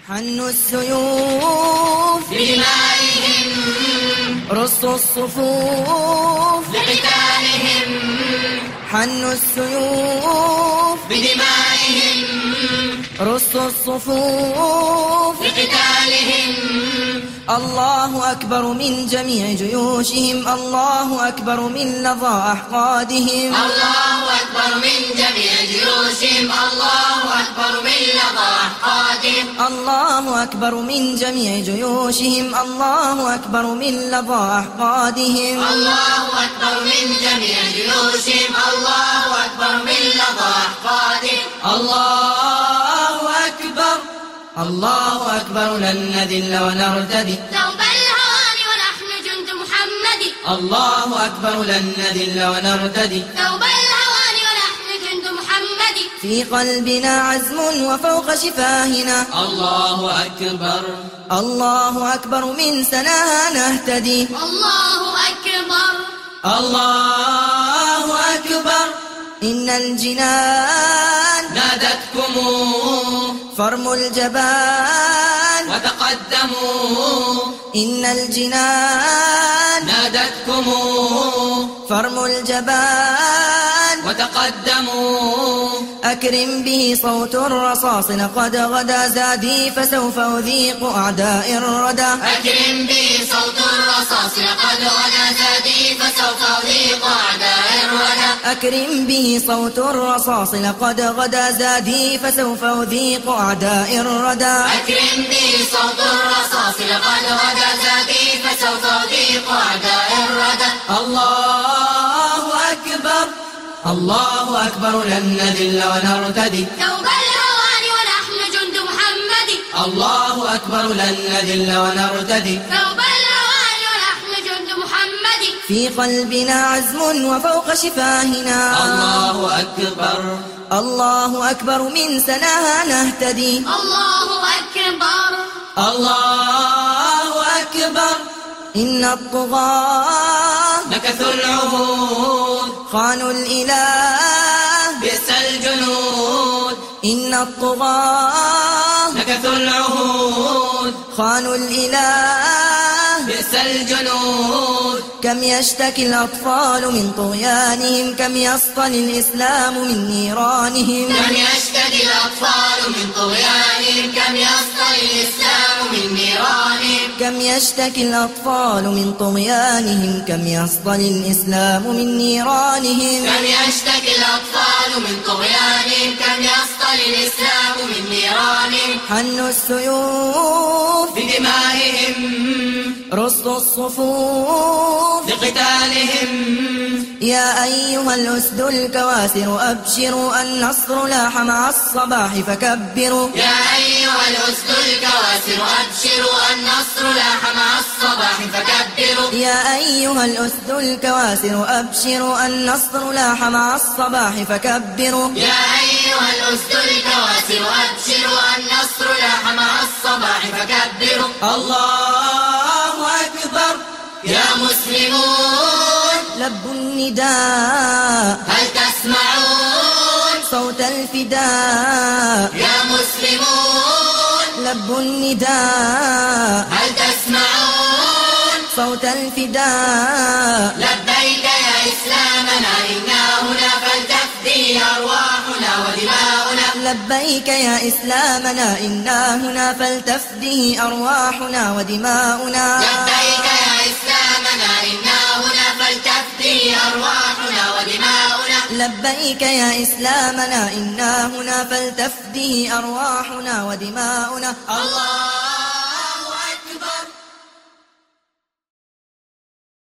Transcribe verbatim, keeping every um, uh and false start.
حنوا السيوف بدمائهم، رصوا الصفوف لقتالهم، حنوا السيوف بدمائهم، رصوا الصفوف لقتالهم. الله أكبر من جميع جيوشهم، الله أكبر من لظى أحقادهم، الله أكبر من جميع جيوشهم، الله أكبر من لظى أحقادهم، الله أكبر من جميع جيوشهم، الله أكبر من لظى أحقادهم، الله أكبر من جميع جيوشهم، الله أكبر من لظى أحقادهم. الله أكبر الله أكبر لن نذل ونرتدي ثوب الهوان ونحن جند محمد، الله أكبر لن نذل ونرتدي ثوب الهوان ونحن جند محمد. في قلبنا عزم وفوق شفاهنا الله أكبر الله أكبر من سناها نهتدي الله أكبر الله أكبر إن الجنان نادتكم فرموا الجبان وتقدموا، إن الجنان نادتكم فرموا الجبان وتقدموا. أكرم به صوت الرصاص لقد غدا زادي فسوف أذيق أعداء الردى أكرم بي صوت الرصاص لقد غدا زادي فسوف أذيق أعداء الردى. أكرم به صوت الرصاص لقد غدا زادي فسوف أذيق أعداء الردى أكرم بي صوت الرصاص لقد غدا زادي فسوف أذيق أعداء الردى. الله أكبر الله أكبر لن نذل ونرتدي ثوب الهوان ونحن جند محمد، الله أكبر لن نذل ونرتدي ثوب الهوان ونحن جند محمد. في قلبنا عزم وفوق شفاهنا الله أكبر الله أكبر من سناها نهتدي الله أكبر الله أكبر إن الطغاة نكثوا العهود خانوا الإله بئس الجنود. إن الطغاة نكثوا العهود خانوا الإله بئس الجنود. كم يشتكي الأطفال من طغيانهم كم يسطل الإسلام من نيرانهم كم يشتكي الأطفال من طغيانهم كم يسطل الإسلام من نيرانهم. كم يشتكي الأطفال من طغيانهم كم يسطل الإسلام من نيرانهم كم يشتكي الأطفال من طغيانهم كم يسطل الإسلام من نيرانهم. حنوا السيوف بدمائهم، رصوا الصفوف لقتالهم، يا أيها الأسد الكواسر أبشروا النصر لاح مع الصباح فكبروا يا أيها الأسد الكواسر أبشروا النصر لاح مع الصباح فكبروا يا أيها الأسد الكواسر أبشروا النصر لاح مع الصباح فكبروا يا أيها الأسد الكواسر أبشروا النصر لاح مع الصباح فكبروا. الله أكبر يا مسلمون لبوا النداء هل تسمعون صوت الفداء يا مسلمون لبوا النداء هل تسمعون صوت الفداء لبيك يا إسلامنا إنا هنا فلتفدي أرواحنا ودماؤنا. لبيك يا إسلامنا إنا هنا فلتفديه أرواحنا ودماؤنا لبيك يا إسلامنا إنا هنا فلتفدي أرواحنا ودماؤنا. لبيك يا إسلامنا إنا هنا فلتفديه أرواحنا ودماؤنا الله